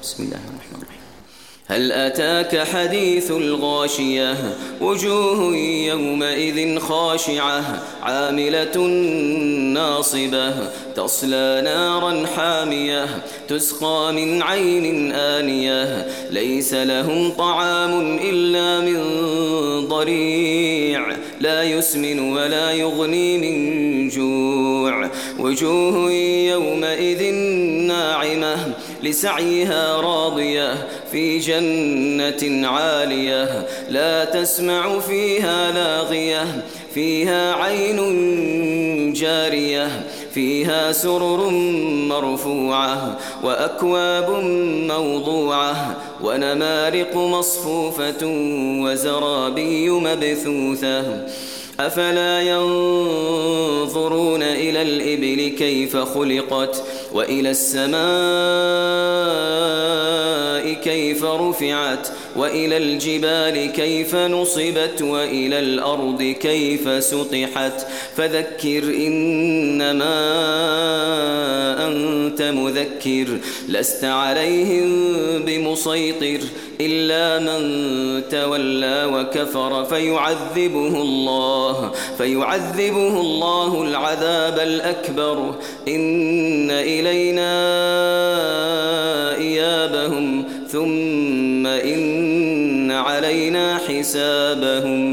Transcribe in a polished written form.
بسم الله الرحمن الرحيم. هل أتاك حديث الغاشية وجوه يومئذ خاشعة عاملة ناصبة تصلى نارا حامية تسقى من عين آنية ليس لهم طعام إلا من ضريع لا يسمن ولا يغني من جوع وجوه يومئذ ناعمة لسعيها راضية في جنة عالية لا تسمع فيها لاغية فيها عين جارية فيها سرر مرفوعة وأكواب موضوعة ونمارق مصفوفة وزرابي مبثوثة أفلا ينظرون إلى الإبل كيف خلقت وإلى السماء كيف رفعت وإلى الجبال كيف نصبت وإلى الأرض كيف سطحت فذكر إنما أنت مذكر لست عليهم بمسيطر إلا من تولى وكفر فيعذبه الله العذاب الأكبر إن إلينا إيابهم ثم إن علينا حسابهم.